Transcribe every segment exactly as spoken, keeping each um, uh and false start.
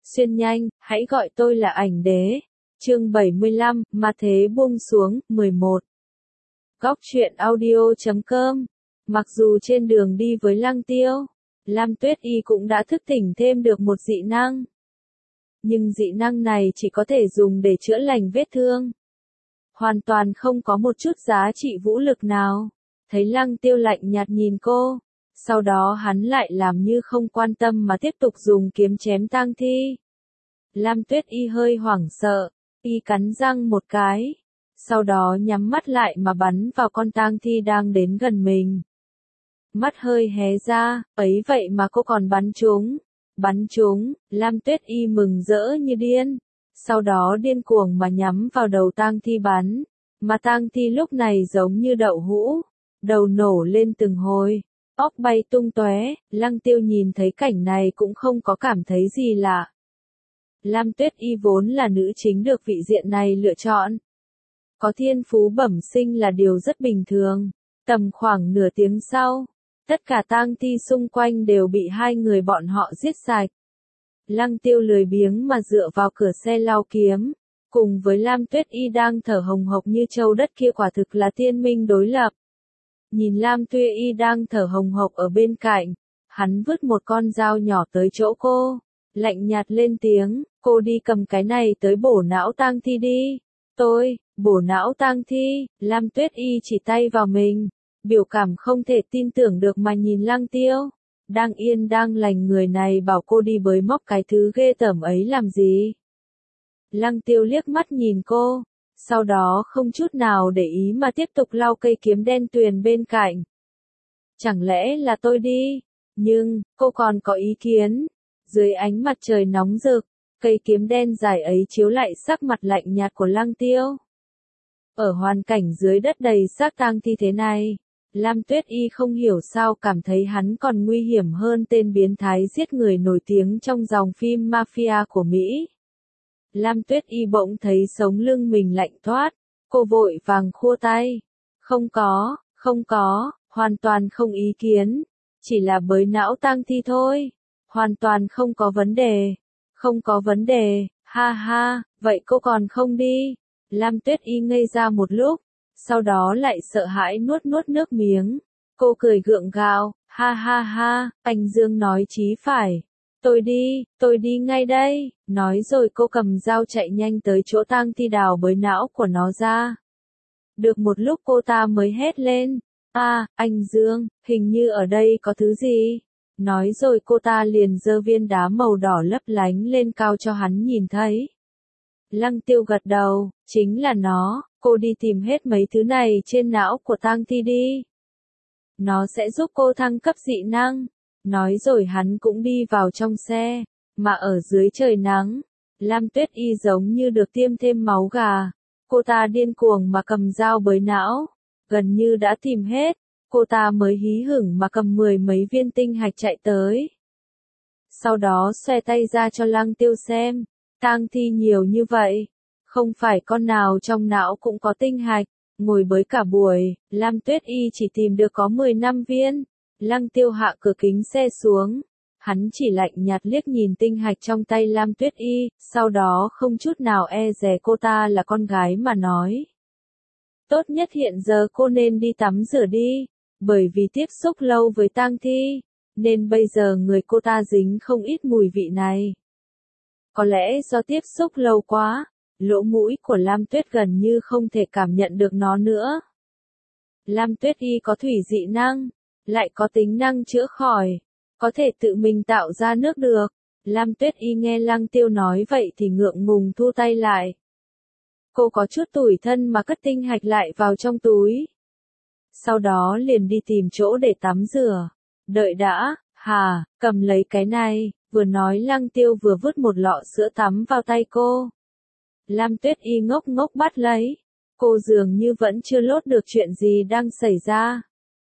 Xuyên nhanh, hãy gọi tôi là ảnh đế. Chương bảy mươi lăm, mà thế buông xuống, mười một. Góc truyện audio chấm com. Mặc dù trên đường đi với Lăng Tiêu, Lam Tuyết Y cũng đã thức tỉnh thêm được một dị năng. Nhưng dị năng này chỉ có thể dùng để chữa lành vết thương. Hoàn toàn không có một chút giá trị vũ lực nào. Thấy Lăng Tiêu lạnh nhạt nhìn cô, sau đó hắn lại làm như không quan tâm mà tiếp tục dùng kiếm chém tang thi. Lam Tuyết Y hơi hoảng sợ, y cắn răng một cái, sau đó nhắm mắt lại mà bắn vào con tang thi đang đến gần mình. Mắt hơi hé ra, ấy vậy mà cô còn bắn trúng. Bắn trúng, Lam Tuyết Y mừng rỡ như điên, sau đó điên cuồng mà nhắm vào đầu tang thi bắn, mà tang thi lúc này giống như đậu hũ, đầu nổ lên từng hồi, óc bay tung tóe. Lăng Tiêu nhìn thấy cảnh này cũng không có cảm thấy gì lạ. Lam Tuyết Y vốn là nữ chính được vị diện này lựa chọn. Có thiên phú bẩm sinh là điều rất bình thường. Tầm khoảng nửa tiếng sau, tất cả tang thi xung quanh đều bị hai người bọn họ giết sạch. Lăng Tiêu lười biếng mà dựa vào cửa xe lau kiếm, cùng với Lam Tuyết Y đang thở hồng hộc như châu đất kia quả thực là tiên minh đối lập. Nhìn Lam Tuyết Y đang thở hồng hộc ở bên cạnh, hắn vứt một con dao nhỏ tới chỗ cô, lạnh nhạt lên tiếng, cô đi cầm cái này tới bổ não tang thi đi. Tôi, bổ não tang thi. Lam Tuyết Y chỉ tay vào mình, biểu cảm không thể tin tưởng được mà nhìn Lăng Tiêu. Đang yên đang lành người này bảo cô đi bới móc cái thứ ghê tởm ấy làm gì. Lăng Tiêu liếc mắt nhìn cô, sau đó không chút nào để ý mà tiếp tục lau cây kiếm đen tuyền bên cạnh. Chẳng lẽ là tôi đi? Nhưng, cô còn có ý kiến. Dưới ánh mặt trời nóng rực, cây kiếm đen dài ấy chiếu lại sắc mặt lạnh nhạt của Lăng Tiêu. Ở hoàn cảnh dưới đất đầy xác tang thi thế này, Lam Tuyết Y không hiểu sao cảm thấy hắn còn nguy hiểm hơn tên biến thái giết người nổi tiếng trong dòng phim mafia của Mỹ. Lam Tuyết Y bỗng thấy sống lưng mình lạnh toát, cô vội vàng khua tay. Không có, không có, hoàn toàn không ý kiến, chỉ là bới não tang thi thôi, hoàn toàn không có vấn đề, không có vấn đề, ha ha, vậy cô còn không đi. Lam Tuyết Y ngây ra một lúc, sau đó lại sợ hãi nuốt nuốt nước miếng, cô cười gượng gạo, ha ha ha, anh Dương nói chí phải. Tôi đi, tôi đi ngay đây, nói rồi cô cầm dao chạy nhanh tới chỗ tang thi đào bới não của nó ra. Được một lúc cô ta mới hét lên, à, anh Dương, hình như ở đây có thứ gì. Nói rồi cô ta liền giơ viên đá màu đỏ lấp lánh lên cao cho hắn nhìn thấy. Lăng Tiêu gật đầu, chính là nó, cô đi tìm hết mấy thứ này trên não của tang thi đi. Nó sẽ giúp cô thăng cấp dị năng. Nói rồi hắn cũng đi vào trong xe, mà ở dưới trời nắng, Lam Tuyết Y giống như được tiêm thêm máu gà. Cô ta điên cuồng mà cầm dao bới não, gần như đã tìm hết, cô ta mới hí hửng mà cầm mười mấy viên tinh hạch chạy tới. Sau đó xoe tay ra cho Lăng Tiêu xem, tang thi nhiều như vậy, không phải con nào trong não cũng có tinh hạch. Ngồi bới cả buổi, Lam Tuyết Y chỉ tìm được có mười lăm viên. Lăng Tiêu hạ cửa kính xe xuống, hắn chỉ lạnh nhạt liếc nhìn tinh hạch trong tay Lam Tuyết Y, sau đó không chút nào e dè cô ta là con gái mà nói. Tốt nhất hiện giờ cô nên đi tắm rửa đi, bởi vì tiếp xúc lâu với tang thi, nên bây giờ người cô ta dính không ít mùi vị này. Có lẽ do tiếp xúc lâu quá, lỗ mũi của Lam Tuyết gần như không thể cảm nhận được nó nữa. Lam Tuyết Y có thủy dị năng, lại có tính năng chữa khỏi, có thể tự mình tạo ra nước được. Lam Tuyết Y nghe Lăng Tiêu nói vậy thì ngượng ngùng thu tay lại. Cô có chút tủi thân mà cất tinh hạch lại vào trong túi. Sau đó liền đi tìm chỗ để tắm rửa. Đợi đã, hà, cầm lấy cái này, vừa nói Lăng Tiêu vừa vứt một lọ sữa tắm vào tay cô. Lam Tuyết Y ngốc ngốc bắt lấy. Cô dường như vẫn chưa lốt được chuyện gì đang xảy ra.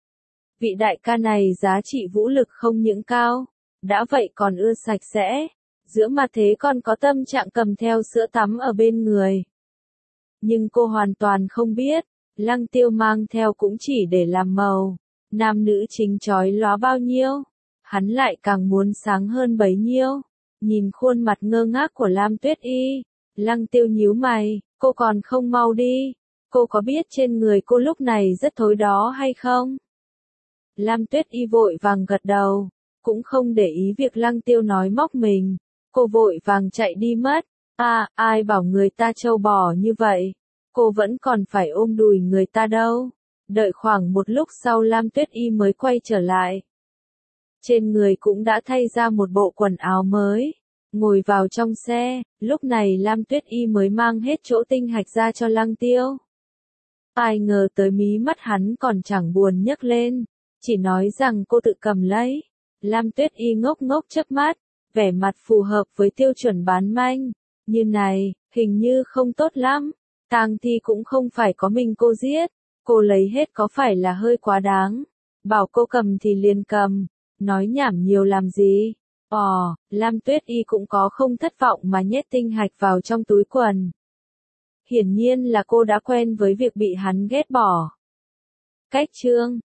Vị đại ca này giá trị vũ lực không những cao, đã vậy còn ưa sạch sẽ, giữa mặt thế còn có tâm trạng cầm theo sữa tắm ở bên người. Nhưng cô hoàn toàn không biết, Lăng Tiêu mang theo cũng chỉ để làm màu, nam nữ chính chói lóa bao nhiêu, hắn lại càng muốn sáng hơn bấy nhiêu. Nhìn khuôn mặt ngơ ngác của Lam Tuyết Y, Lăng Tiêu nhíu mày, cô còn không mau đi, cô có biết trên người cô lúc này rất thối đó hay không? Lam Tuyết Y vội vàng gật đầu, cũng không để ý việc Lăng Tiêu nói móc mình, cô vội vàng chạy đi mất. À, ai bảo người ta trâu bò như vậy, cô vẫn còn phải ôm đùi người ta đâu. Đợi khoảng một lúc sau Lam Tuyết Y mới quay trở lại. Trên người cũng đã thay ra một bộ quần áo mới, ngồi vào trong xe, lúc này Lam Tuyết Y mới mang hết chỗ tinh hạch ra cho Lăng Tiêu. Ai ngờ tới mí mắt hắn còn chẳng buồn nhấc lên, chỉ nói rằng cô tự cầm lấy. Lam Tuyết Y ngốc ngốc chớp mắt, vẻ mặt phù hợp với tiêu chuẩn bán manh. Như này, hình như không tốt lắm, tang thi cũng không phải có mình cô giết, cô lấy hết có phải là hơi quá đáng. Bảo cô cầm thì liền cầm, nói nhảm nhiều làm gì. Ồ, Lam Tuyết Y cũng có không thất vọng mà nhét tinh hạch vào trong túi quần. Hiển nhiên là cô đã quen với việc bị hắn ghét bỏ. Cách chương